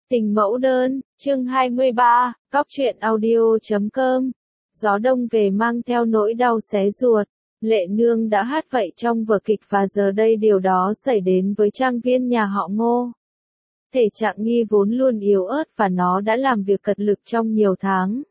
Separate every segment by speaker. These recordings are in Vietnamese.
Speaker 1: Tình mẫu đơn, chương 23, Cóc truyện audio.com. Gió đông về mang theo nỗi đau xé ruột. Lệ Nương đã hát vậy trong vở kịch và giờ đây điều đó xảy đến với trang viên nhà họ Ngô. Thể trạng Nghi vốn luôn yếu ớt và nó đã làm việc cật lực trong nhiều tháng.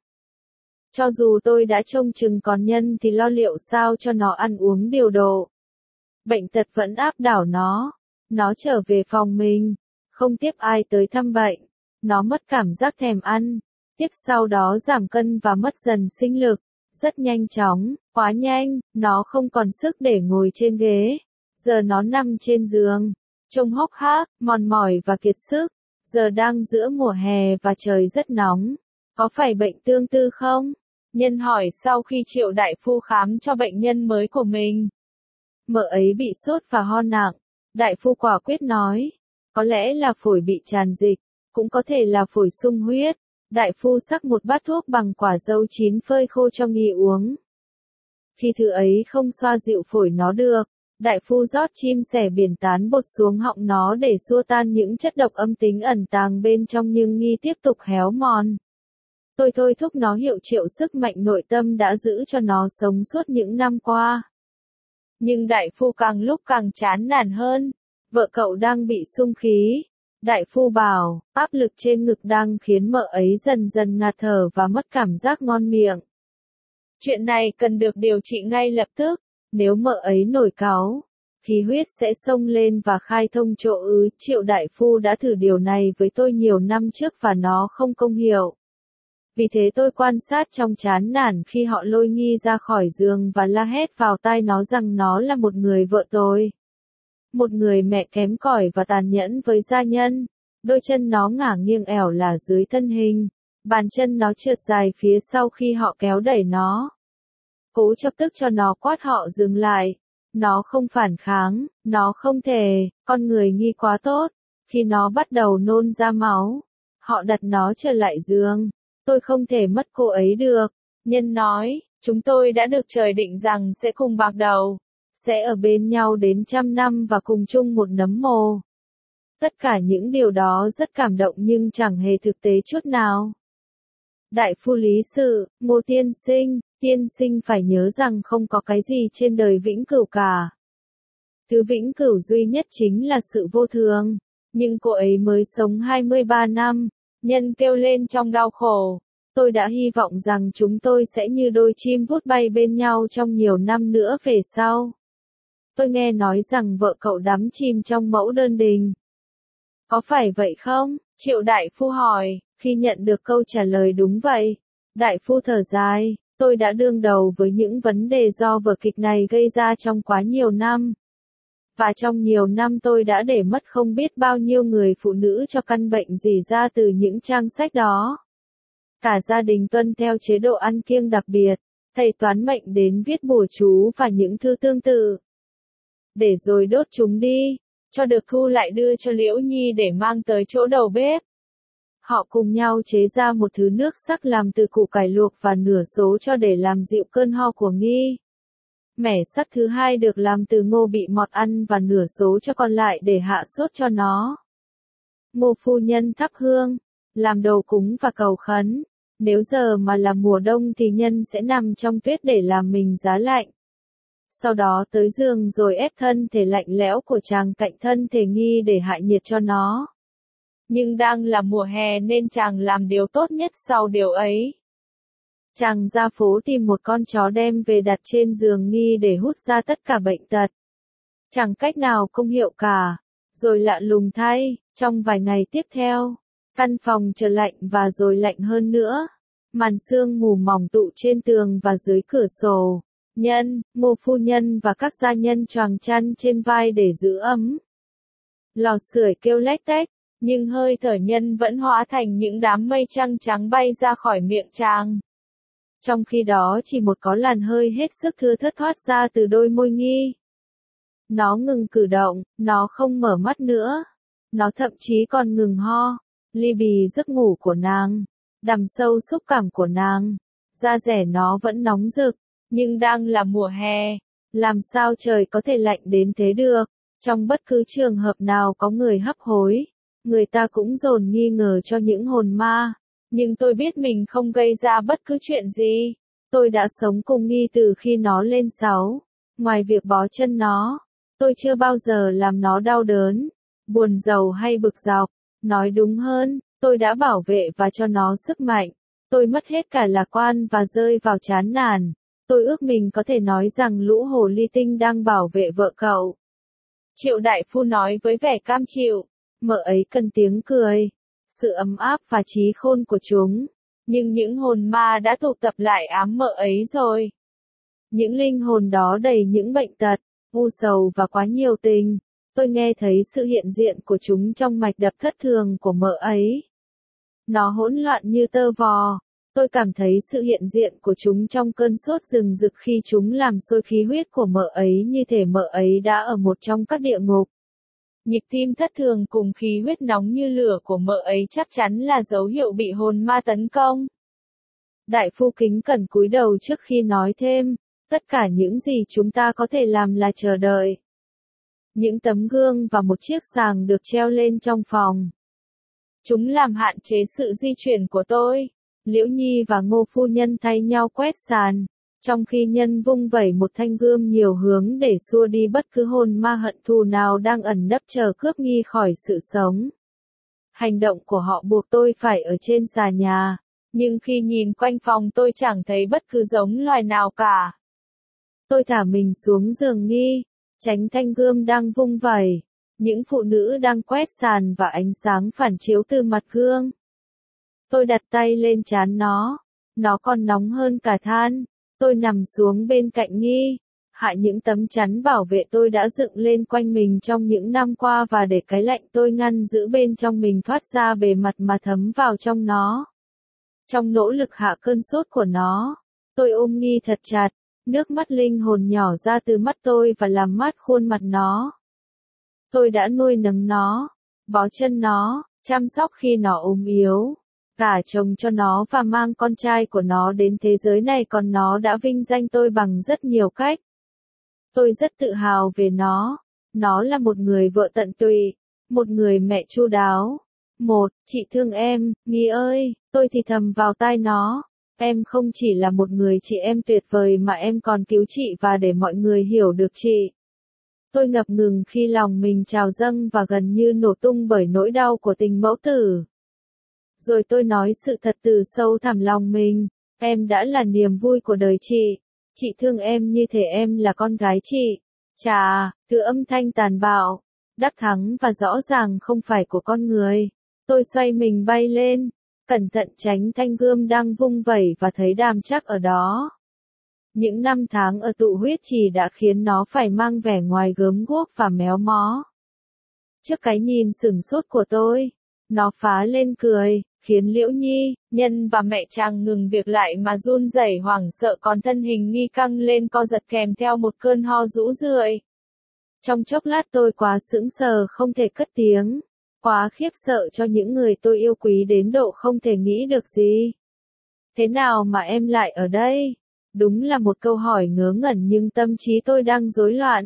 Speaker 1: Cho dù tôi đã trông chừng còn Nhân thì lo liệu sao cho nó ăn uống điều độ. Bệnh tật vẫn áp đảo nó. Nó trở về phòng mình, không tiếp ai tới thăm bệnh. Nó mất cảm giác thèm ăn, tiếp sau đó giảm cân và mất dần sinh lực, rất nhanh chóng, quá nhanh, nó không còn sức để ngồi trên ghế. Giờ nó nằm trên giường, trông hốc hác, mòn mỏi và kiệt sức. Giờ đang giữa mùa hè và trời rất nóng. Có phải bệnh tương tư không?
Speaker 2: Nhân hỏi sau khi Triệu đại phu khám cho bệnh nhân mới của mình.
Speaker 1: Mợ ấy bị sốt và ho nặng. Đại phu quả quyết nói, có lẽ là phổi bị tràn dịch. Cũng có thể là phổi sung huyết. Đại phu sắc một bát thuốc bằng quả dâu chín phơi khô cho Nghi uống. Khi thứ ấy không xoa dịu phổi nó được, đại phu rót chim sẻ biển tán bột xuống họng nó để xua tan những chất độc âm tính ẩn tàng bên trong, nhưng Nghi tiếp tục héo mòn. Tôi thôi thúc nó hiệu triệu sức mạnh nội tâm đã giữ cho nó sống suốt những năm qua.
Speaker 2: Nhưng đại phu càng lúc càng chán nản hơn.
Speaker 1: Vợ cậu đang bị sung khí. Đại phu bảo, áp lực trên ngực đang khiến mợ ấy dần dần ngạt thở và mất cảm giác ngon miệng.
Speaker 2: Chuyện này cần được điều trị ngay lập tức.
Speaker 1: Nếu mợ ấy nổi cáu, khí huyết sẽ xông lên và khai thông chỗ ứ. Triệu đại phu đã thử điều này với tôi nhiều năm trước và nó không công hiệu. Vì thế tôi quan sát trong chán nản khi họ lôi Nghi ra khỏi giường và la hét vào tai nó rằng nó là một người vợ tồi. Một người mẹ kém cỏi và tàn nhẫn với gia nhân. Đôi chân nó ngả nghiêng ẻo lả dưới thân hình. Bàn chân nó trượt dài phía sau khi họ kéo đẩy nó. Cố chọc tức cho nó quát họ dừng lại. Nó không phản kháng, nó không thể, con người Nghi quá tốt. Khi nó bắt đầu nôn ra máu, họ đặt nó trở lại giường. Tôi không thể mất cô ấy được.
Speaker 2: Nhân nói, chúng tôi đã được trời định rằng sẽ cùng bạc đầu.
Speaker 1: Sẽ ở bên nhau đến 100 năm và cùng chung một nấm mồ. Tất cả những điều đó rất cảm động nhưng chẳng hề thực tế chút nào. Đại phu lý sự, Ngô tiên sinh phải nhớ rằng không có cái gì trên đời vĩnh cửu cả. Thứ vĩnh cửu duy nhất chính là sự vô thường. Nhưng cô ấy mới sống 23 năm.
Speaker 2: Nhân kêu lên trong đau khổ.
Speaker 1: Tôi đã hy vọng rằng chúng tôi sẽ như đôi chim vút bay bên nhau trong nhiều năm nữa về sau. Tôi nghe nói rằng vợ cậu đắm chìm trong mẫu đơn đình. Có phải vậy không?
Speaker 2: Triệu đại phu hỏi.
Speaker 1: Khi nhận được câu trả lời đúng vậy, đại phu thở dài, tôi đã đương đầu với những vấn đề do vở kịch này gây ra trong quá nhiều năm. Và trong nhiều năm tôi đã để mất không biết bao nhiêu người phụ nữ cho căn bệnh rỉ ra từ những trang sách đó. Cả gia đình tuân theo chế độ ăn kiêng đặc biệt, thầy toán mệnh đến viết bùa chú và những thư tương tự. Để rồi đốt chúng đi,
Speaker 2: cho được thu lại đưa cho Liễu Nhi để mang tới chỗ đầu bếp.
Speaker 1: Họ cùng nhau chế ra một thứ nước sắc làm từ củ cải luộc và nửa số cho để làm dịu cơn ho của Nghi. Mẻ sắc thứ hai được làm từ ngô bị mọt ăn và nửa số cho còn lại để hạ sốt cho nó. Ngô phu nhân thắp hương, làm đồ cúng và cầu khấn. Nếu giờ mà là mùa đông thì Nhân sẽ nằm trong tuyết để làm mình giá lạnh. Sau đó tới giường rồi ép thân thể lạnh lẽo của chàng cạnh thân thể Nghi để hạ nhiệt cho nó.
Speaker 2: Nhưng đang là mùa hè nên chàng làm điều tốt nhất sau điều ấy.
Speaker 1: Chàng ra phố tìm một con chó đem về đặt trên giường Nghi để hút ra tất cả bệnh tật. Chẳng cách nào công hiệu cả. Rồi lạ lùng thay, trong vài ngày tiếp theo, căn phòng trở lạnh và rồi lạnh hơn nữa. Màn sương mù mỏng tụ trên tường và dưới cửa sổ. Nhân, Ngô phu nhân và các gia nhân choàng chăn trên vai để giữ ấm. Lò sưởi kêu lách tách,
Speaker 2: nhưng hơi thở Nhân vẫn hóa thành những đám mây trắng trắng bay ra khỏi miệng chàng.
Speaker 1: Trong khi đó chỉ một có làn hơi hết sức thưa thớt thoát ra từ đôi môi Nghi. Nó ngừng cử động, nó không mở mắt nữa. Nó thậm chí còn ngừng ho. Ly bì giấc ngủ của nàng, đằm sâu xúc cảm của nàng. Da dẻ nó vẫn nóng rực,
Speaker 2: nhưng đang là mùa hè.
Speaker 1: Làm sao trời có thể lạnh đến thế được? Trong bất cứ trường hợp nào có người hấp hối, người ta cũng dồn nghi ngờ cho những hồn ma.
Speaker 2: Nhưng tôi biết mình không gây ra bất cứ chuyện gì.
Speaker 1: Tôi đã sống cùng Nghi từ khi nó lên 6. Ngoài việc bó chân nó, tôi chưa bao giờ làm nó đau đớn, buồn rầu hay bực dọc. Nói đúng hơn, tôi đã bảo vệ và cho nó sức mạnh. Tôi mất hết cả lạc quan và rơi vào chán nản. Tôi ước mình có thể nói rằng lũ hồ ly tinh đang bảo vệ vợ cậu.
Speaker 2: Triệu đại phu nói với vẻ cam chịu.
Speaker 1: Mợ ấy cần tiếng cười, sự ấm áp và trí khôn của chúng.
Speaker 2: Nhưng những hồn ma đã tụ tập lại ám mợ ấy rồi.
Speaker 1: Những linh hồn đó đầy những bệnh tật, u sầu và quá nhiều tình. Tôi nghe thấy sự hiện diện của chúng trong mạch đập thất thường của mợ ấy. Nó hỗn loạn như tơ vò. Tôi cảm thấy sự hiện diện của chúng trong cơn sốt rừng rực khi chúng làm sôi khí huyết của mợ ấy như thể mợ ấy đã ở một trong các địa ngục.
Speaker 2: Nhịp tim thất thường cùng khí huyết nóng như lửa của mợ ấy chắc chắn là dấu hiệu bị hồn ma tấn công.
Speaker 1: Đại phu kính cẩn cúi đầu trước khi nói thêm, tất cả những gì chúng ta có thể làm là chờ đợi. Những tấm gương và một chiếc sàng được treo lên trong phòng.
Speaker 2: Chúng làm hạn chế sự di chuyển của tôi.
Speaker 1: Liễu Nhi và Ngô phu nhân thay nhau quét sàn, trong khi Nhân vung vẩy một thanh gươm nhiều hướng để xua đi bất cứ hồn ma hận thù nào đang ẩn nấp chờ cướp Nghi khỏi sự sống. Hành động của họ buộc tôi phải ở trên xà nhà,
Speaker 2: nhưng khi nhìn quanh phòng tôi chẳng thấy bất cứ giống loài nào cả.
Speaker 1: Tôi thả mình xuống giường Nghi, tránh thanh gươm đang vung vẩy, những phụ nữ đang quét sàn và ánh sáng phản chiếu từ mặt gương. Tôi đặt tay lên trán nó còn nóng hơn cả than. Tôi nằm xuống bên cạnh Nghi, hạ những tấm chắn bảo vệ tôi đã dựng lên quanh mình trong những năm qua và để cái lạnh tôi ngăn giữ bên trong mình thoát ra bề mặt mà thấm vào trong nó. Trong nỗ lực hạ cơn sốt của nó, tôi ôm Nghi thật chặt, nước mắt linh hồn nhỏ ra từ mắt tôi và làm mát khuôn mặt nó. Tôi đã nuôi nấng nó, bó chân nó, chăm sóc khi nó ốm yếu, gả chồng cho nó và mang con trai của nó đến thế giới này, còn nó đã vinh danh tôi bằng rất nhiều cách. Tôi rất tự hào về nó là một người vợ tận tụy, một người mẹ chu đáo. Chị thương em, Nghi ơi, tôi thì thầm vào tai nó. Em không chỉ là một người chị em tuyệt vời mà em còn cứu chị và để mọi người hiểu được chị. Tôi ngập ngừng khi lòng mình trào dâng và gần như nổ tung bởi nỗi đau của tình mẫu tử. Rồi tôi nói sự thật từ sâu thẳm lòng mình. Em đã là niềm vui của đời chị. Chị thương em như thể em là con gái chị. Chà, thứ âm thanh tàn bạo, đắc thắng và rõ ràng không phải của con người. Tôi xoay mình bay lên, cẩn thận tránh thanh gươm đang vung vẩy và thấy Đàm Trác ở đó. Những năm tháng ở tụ huyết trì đã khiến nó phải mang vẻ ngoài gớm ghuốc và méo mó. Trước cái nhìn sửng sốt của tôi, nó phá lên cười, khiến Liễu Nhi, Nhân và mẹ chàng ngừng việc lại mà run rẩy hoảng sợ, còn thân hình Nghi căng lên co giật kèm theo một cơn ho rũ rượi. Trong chốc lát tôi quá sững sờ không thể cất tiếng, quá khiếp sợ cho những người tôi yêu quý đến độ không thể nghĩ được gì. Thế nào mà em lại ở đây? Đúng là một câu hỏi ngớ ngẩn nhưng tâm trí tôi đang rối loạn.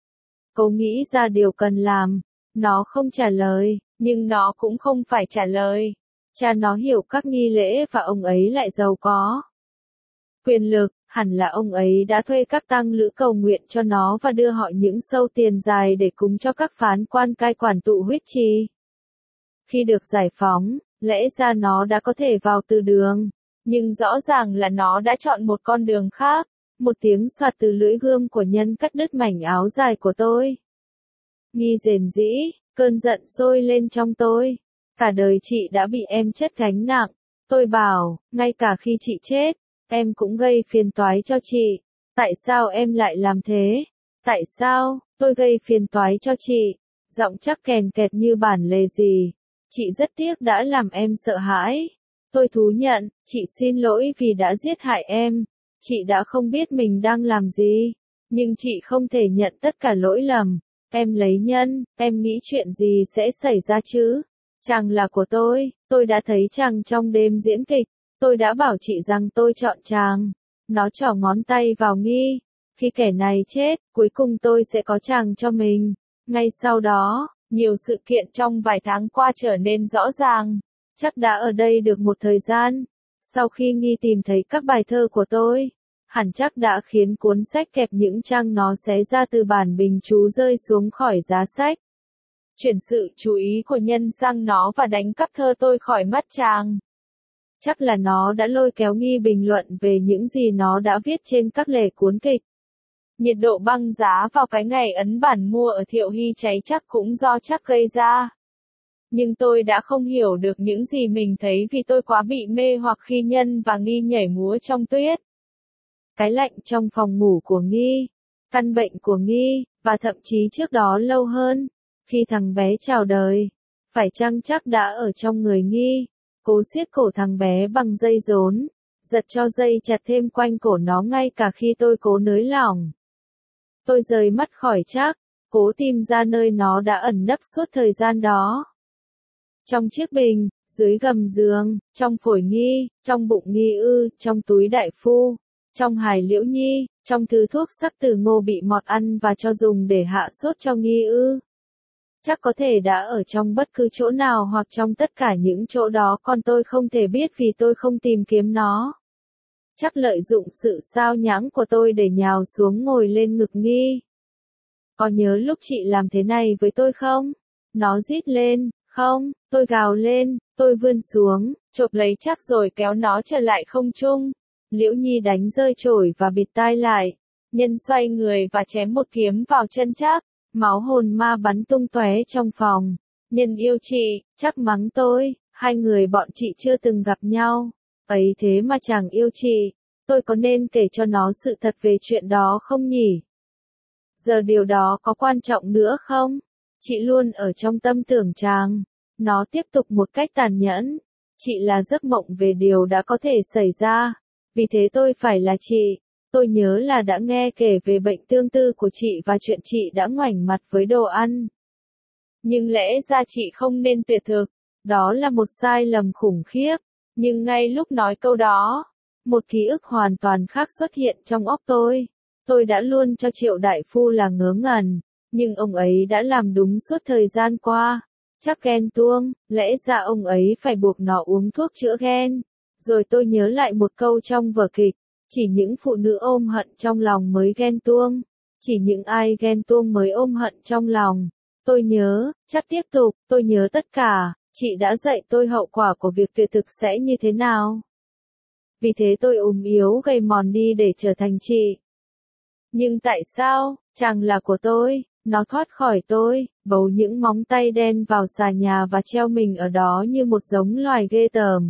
Speaker 1: Cô nghĩ ra điều cần làm. Nó không trả lời,
Speaker 2: nhưng nó cũng không phải trả lời.
Speaker 1: Cha nó hiểu các nghi lễ và ông ấy lại giàu có quyền lực, hẳn là ông ấy đã thuê các tăng lữ cầu nguyện cho nó và đưa họ những sâu tiền dài để cúng cho các phán quan cai quản tụ huyết trì. Khi được giải phóng, lẽ ra nó đã có thể vào từ đường,
Speaker 2: nhưng rõ ràng là nó đã chọn một con đường khác.
Speaker 1: Một tiếng xoạt từ lưỡi gươm của Nhân cắt đứt mảnh áo dài của tôi. Nghi rền rĩ, cơn giận sôi lên trong tôi. Cả đời chị đã bị em chất gánh nặng. Tôi bảo, ngay cả khi chị chết, em cũng gây phiền toái cho chị. Tại sao em lại làm thế? Tại sao, tôi gây phiền toái cho chị? Giọng chắc kèn kẹt như bản lề gì. Chị rất tiếc đã làm em sợ hãi. Tôi thú nhận, chị xin lỗi vì đã giết hại em. Chị đã không biết mình đang làm gì. Nhưng chị không thể nhận tất cả lỗi lầm. Em lấy Nhân, em nghĩ chuyện gì sẽ xảy ra chứ? Chàng là của tôi đã thấy chàng trong đêm diễn kịch. Tôi đã bảo chị rằng tôi chọn chàng. Nó trỏ ngón tay vào Nghi. Khi kẻ này chết, cuối cùng tôi sẽ có chàng cho mình. Ngay sau đó,
Speaker 2: Nhiều sự kiện trong vài tháng qua trở nên rõ ràng.
Speaker 1: Chắc đã ở đây được một thời gian. Sau khi Nghi tìm thấy các bài thơ của tôi, hẳn chắc đã khiến cuốn sách kẹp những trang nó xé ra từ bản bình chú rơi xuống khỏi giá sách.
Speaker 2: Chuyển sự chú ý của nhân sang nó và đánh cắp thơ tôi khỏi mắt chàng.
Speaker 1: Chắc là nó đã lôi kéo Nghi bình luận về những gì nó đã viết trên các lề cuốn kịch.
Speaker 2: Nhiệt độ băng giá vào cái ngày ấn bản mua ở Thiệu Hy cháy chắc cũng do chắc gây ra. Nhưng tôi đã không hiểu được những gì mình thấy vì tôi quá bị mê hoặc khi Nhân và Nghi nhảy múa trong tuyết.
Speaker 1: Cái lạnh trong phòng ngủ của Nghi, căn bệnh của Nghi, và thậm chí trước đó lâu hơn, khi thằng bé chào đời, phải chăng chắc đã ở trong người Nghi, cố siết cổ thằng bé bằng dây rốn, giật cho dây chặt thêm quanh cổ nó ngay cả khi tôi cố nới lỏng. Tôi rời mắt khỏi chắc, cố tìm ra nơi nó đã ẩn nấp suốt thời gian đó. Trong chiếc bình, dưới gầm giường, trong phổi Nghi, trong bụng Nghi trong túi đại phu, trong hài Liễu Nhi, trong thứ thuốc sắc từ ngô bị mọt ăn và cho dùng để hạ sốt cho Nghi Chắc có thể đã ở trong bất cứ chỗ nào hoặc trong tất cả những chỗ đó còn tôi không thể biết vì tôi không tìm kiếm nó. Chắc lợi dụng sự sao nhãng của tôi để nhào xuống ngồi lên ngực Nghi. Có nhớ lúc chị làm thế này với tôi không? Nó rít lên, không, tôi gào lên, tôi vươn xuống,
Speaker 2: chộp lấy chắc rồi kéo nó trở lại không trung.
Speaker 1: Liễu Nhi đánh rơi chổi và bịt tai lại.
Speaker 2: Nhân xoay người và chém một kiếm vào chân chắc.
Speaker 1: Máu hồn ma bắn tung tóe trong phòng.
Speaker 2: Nhân yêu chị,
Speaker 1: chắc mắng tôi, hai người bọn chị chưa từng gặp nhau. Ấy thế mà chàng yêu chị. Tôi có nên kể cho nó sự thật về chuyện đó không nhỉ? Giờ điều đó có quan trọng nữa không? Chị luôn ở trong tâm tưởng chàng. Nó tiếp tục một cách tàn nhẫn. Chị là giấc mộng về điều đã có thể xảy ra. Vì thế tôi phải là chị. Tôi nhớ là đã nghe kể về bệnh tương tư của chị và chuyện chị đã ngoảnh mặt với đồ ăn.
Speaker 2: Nhưng lẽ ra chị không nên tuyệt thực.
Speaker 1: Đó là một sai lầm khủng khiếp.
Speaker 2: Nhưng ngay lúc nói câu đó,
Speaker 1: một ký ức hoàn toàn khác xuất hiện trong óc tôi. Tôi đã luôn cho Triệu đại phu là ngớ ngẩn, nhưng ông ấy đã làm đúng suốt thời gian qua. Chắc ghen tuông, lẽ ra ông ấy phải buộc nó uống thuốc chữa ghen. Rồi tôi nhớ lại một câu trong vở kịch, chỉ những phụ nữ ôm hận trong lòng mới ghen tuông, chỉ những ai ghen tuông mới ôm hận trong lòng. Tôi nhớ, chắc tiếp tục, tôi nhớ tất cả, chị đã dạy tôi hậu quả của việc tuyệt thực sẽ như thế nào. Vì thế tôi ốm yếu gầy mòn đi để trở thành chị. Nhưng tại sao, chàng là của tôi, nó thoát khỏi tôi, bấu những móng tay đen vào xà nhà và treo mình ở đó như một giống loài ghê tởm.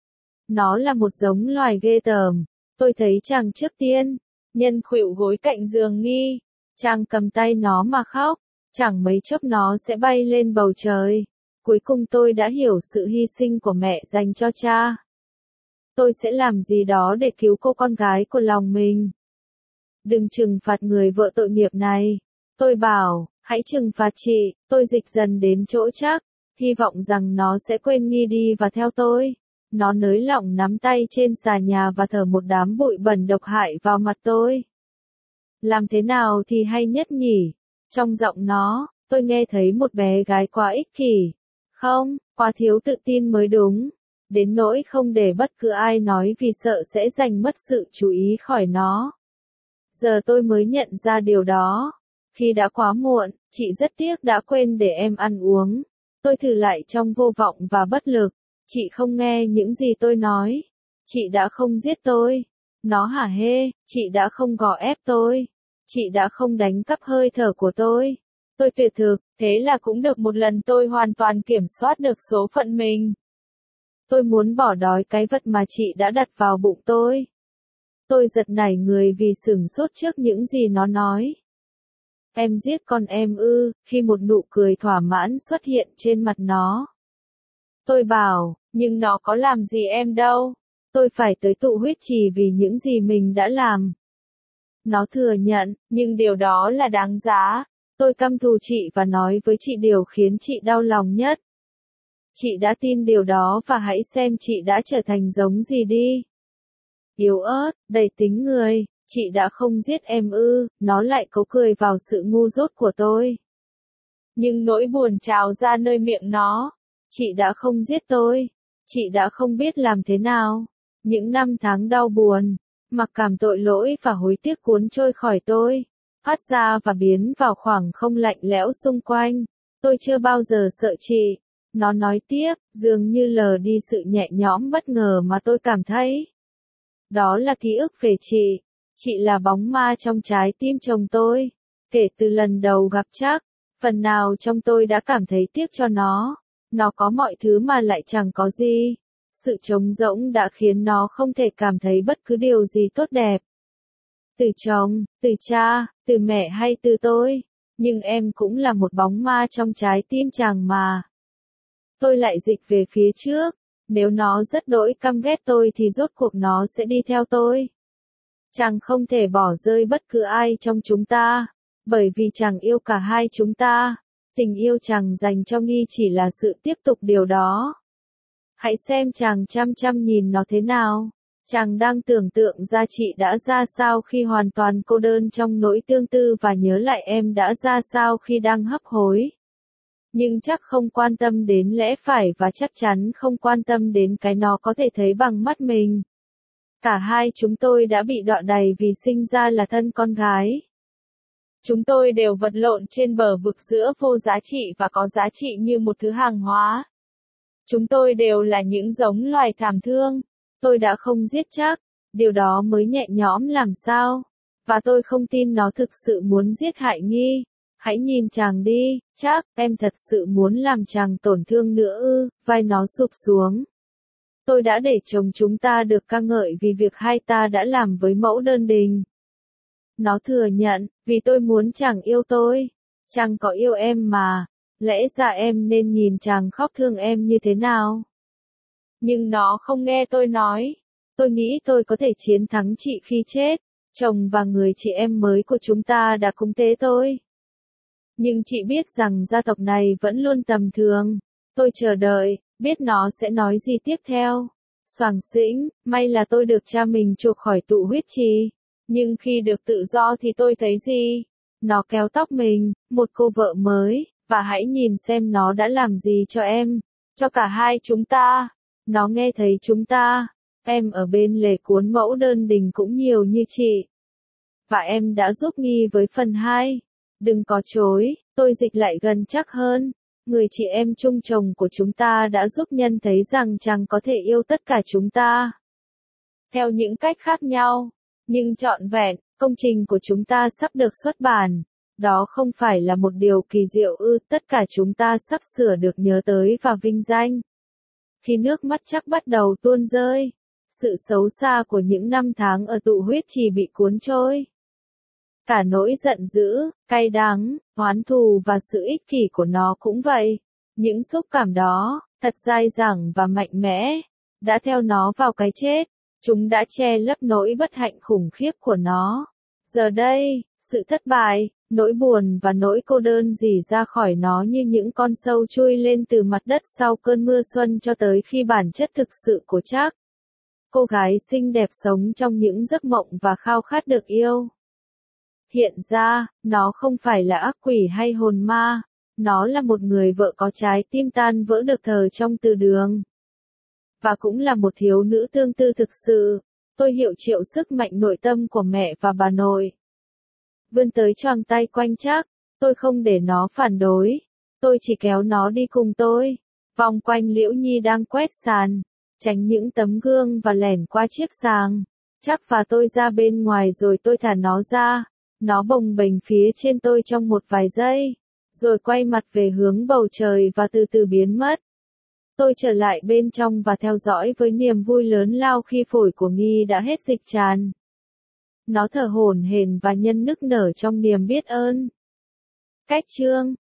Speaker 1: Nó là một giống loài ghê tởm. Tôi thấy chàng trước tiên.
Speaker 2: Nhân khuỵu gối cạnh giường Nghi.
Speaker 1: Chàng cầm tay nó mà khóc. Chẳng mấy chốc nó sẽ bay lên bầu trời. Cuối cùng tôi đã hiểu sự hy sinh của mẹ dành cho cha. Tôi sẽ làm gì đó để cứu cô con gái của lòng mình. Đừng trừng phạt người vợ tội nghiệp này. Tôi bảo, hãy trừng phạt chị. Tôi dịch dần đến chỗ chắc. Hy vọng rằng nó sẽ quên Nghi đi và theo tôi. Nó nới lỏng nắm tay trên xà nhà và thở một đám bụi bẩn độc hại vào mặt tôi. Làm thế nào thì hay nhất nhỉ? Trong giọng nó, tôi nghe thấy một bé gái quá ích kỷ. Không, quá thiếu tự tin mới đúng. Đến nỗi không để bất cứ ai nói vì sợ sẽ giành mất sự chú ý khỏi nó. Giờ tôi mới nhận ra điều đó. Khi đã quá muộn, chị rất tiếc đã quên để em ăn uống. Tôi thử lại trong vô vọng và bất lực. Chị không nghe những gì tôi nói. Chị đã không giết tôi. Nó hả hê, chị đã không gò ép tôi. Chị đã không đánh cắp hơi thở của tôi. Tôi tuyệt thực,
Speaker 2: thế là cũng được một lần tôi hoàn toàn kiểm soát được số phận mình.
Speaker 1: Tôi muốn bỏ đói cái vật mà chị đã đặt vào bụng tôi. Tôi giật nảy người vì sửng sốt trước những gì nó nói. Em giết con em khi một nụ cười thỏa mãn xuất hiện trên mặt nó. Tôi bảo,
Speaker 2: nhưng nó có làm gì em đâu.
Speaker 1: Tôi phải tới tụ huyết trì vì những gì mình đã làm. Nó thừa nhận,
Speaker 2: nhưng điều đó là đáng giá.
Speaker 1: Tôi căm thù chị và nói với chị điều khiến chị đau lòng nhất. Chị đã tin điều đó và hãy xem chị đã trở thành giống gì đi. Yếu ớt, đầy tính người, chị đã không giết em nó lại cố cười vào sự ngu dốt của tôi.
Speaker 2: Nhưng nỗi buồn trào ra nơi miệng nó.
Speaker 1: Chị đã không giết tôi. Chị đã không biết làm thế nào. Những năm tháng đau buồn, mặc cảm tội lỗi và hối tiếc cuốn trôi khỏi tôi, phát ra và biến vào khoảng không lạnh lẽo xung quanh. Tôi chưa bao giờ sợ chị. Nó nói tiếp, dường như lờ đi sự nhẹ nhõm bất ngờ mà tôi cảm thấy. Đó là ký ức về chị. Chị là bóng ma trong trái tim chồng tôi. Kể từ lần đầu gặp Trác, phần nào trong tôi đã cảm thấy tiếc cho nó. Nó có mọi thứ mà lại chẳng có gì. Sự trống rỗng đã khiến nó không thể cảm thấy bất cứ điều gì tốt đẹp. Từ chồng, từ cha, từ mẹ hay từ tôi. Nhưng em cũng là một bóng ma trong trái tim chàng mà. Tôi lại dịch về phía trước. Nếu nó rất đỗi căm ghét tôi thì rốt cuộc nó sẽ đi theo tôi. Chàng không thể bỏ rơi bất cứ ai trong chúng ta. Bởi vì chàng yêu cả hai chúng ta. Tình yêu chàng dành cho Nghi chỉ là sự tiếp tục điều đó. Hãy xem chàng chăm chăm nhìn nó thế nào. Chàng đang tưởng tượng ra chị đã ra sao khi hoàn toàn cô đơn trong nỗi tương tư và nhớ lại em đã ra sao khi đang hấp hối. Nhưng chắc không quan tâm đến lẽ phải và chắc chắn không quan tâm đến cái nó có thể thấy bằng mắt mình. Cả hai chúng tôi đã bị đọa đầy vì sinh ra là thân con gái.
Speaker 2: Chúng tôi đều vật lộn trên bờ vực giữa vô giá trị và có giá trị như một thứ hàng hóa. Chúng tôi đều là những giống loài thảm thương.
Speaker 1: Tôi đã không giết Trác, điều đó mới nhẹ nhõm làm sao. Và tôi không tin nó thực sự muốn giết hại Nghi. Hãy nhìn chàng đi, Trác, em thật sự muốn làm chàng tổn thương nữa ư? Vai nó sụp xuống. Tôi đã để chồng chúng ta được ca ngợi vì việc hai ta đã làm với mẫu đơn đình. Nó thừa nhận, vì tôi muốn chàng yêu tôi. Chàng có yêu em mà. Lẽ ra em nên nhìn chàng khóc thương em như thế nào.
Speaker 2: Nhưng nó không nghe tôi nói.
Speaker 1: Tôi nghĩ tôi có thể chiến thắng chị khi chết. Chồng và người chị em mới của chúng ta đã cúng tế tôi. Nhưng chị biết rằng gia tộc này vẫn luôn tầm thường. Tôi chờ đợi, biết nó sẽ nói gì tiếp theo. Xoàng xĩnh, may là tôi được cha mình chuộc khỏi tụ huyết trì.
Speaker 2: Nhưng khi được tự do thì tôi thấy gì?
Speaker 1: Nó kéo tóc mình, một cô vợ mới, và hãy nhìn xem nó đã làm gì cho em.
Speaker 2: Cho cả hai chúng ta.
Speaker 1: Nó nghe thấy chúng ta. Em ở bên lề cuốn mẫu đơn đình cũng nhiều như chị. Và em đã giúp Nghi với phần 2. Đừng có chối, tôi dịch lại gần chắc hơn. Người chị em chung chồng của chúng ta đã giúp nhân thấy rằng chàng có thể yêu tất cả chúng ta.
Speaker 2: Theo những cách khác nhau, nhưng trọn vẹn, công trình của chúng ta sắp được xuất bản.
Speaker 1: Đó không phải là một điều kỳ diệu ư? Tất cả chúng ta sắp sửa được nhớ tới và vinh danh. Khi nước mắt chắc bắt đầu tuôn rơi, sự xấu xa của những năm tháng ở tụ huyết trì bị cuốn trôi. Cả nỗi giận dữ, cay đắng, oán thù và sự ích kỷ của nó cũng vậy. Những xúc cảm đó, thật dai dẳng và mạnh mẽ, đã theo nó vào cái chết. Chúng đã che lấp nỗi bất hạnh khủng khiếp của nó. Giờ đây, sự thất bại, nỗi buồn và nỗi cô đơn rỉ ra khỏi nó như những con sâu chui lên từ mặt đất sau cơn mưa xuân cho tới khi bản chất thực sự của Trác. Cô gái xinh đẹp sống trong những giấc mộng và khao khát được yêu. Hiện ra, nó không phải là ác quỷ hay hồn ma. Nó là một người vợ có trái tim tan vỡ được thờ trong từ đường. Và cũng là một thiếu nữ tương tư thực sự. Tôi hiệu triệu sức mạnh nội tâm của mẹ và bà nội. Vươn tới choàng tay quanh Trác, tôi không để nó phản đối. Tôi chỉ kéo nó đi cùng tôi. Vòng quanh Liễu Nhi đang quét sàn. Tránh những tấm gương và lẻn qua chiếc sàng. Trác và tôi ra bên ngoài rồi tôi thả nó ra. Nó bồng bềnh phía trên tôi trong một vài giây. Rồi quay mặt về hướng bầu trời và từ từ biến mất. Tôi trở lại bên trong và theo dõi với niềm vui lớn lao khi phổi của Nghi đã hết dịch tràn. Nó thở hổn hển và nhân nức nở trong niềm biết ơn. Cách chương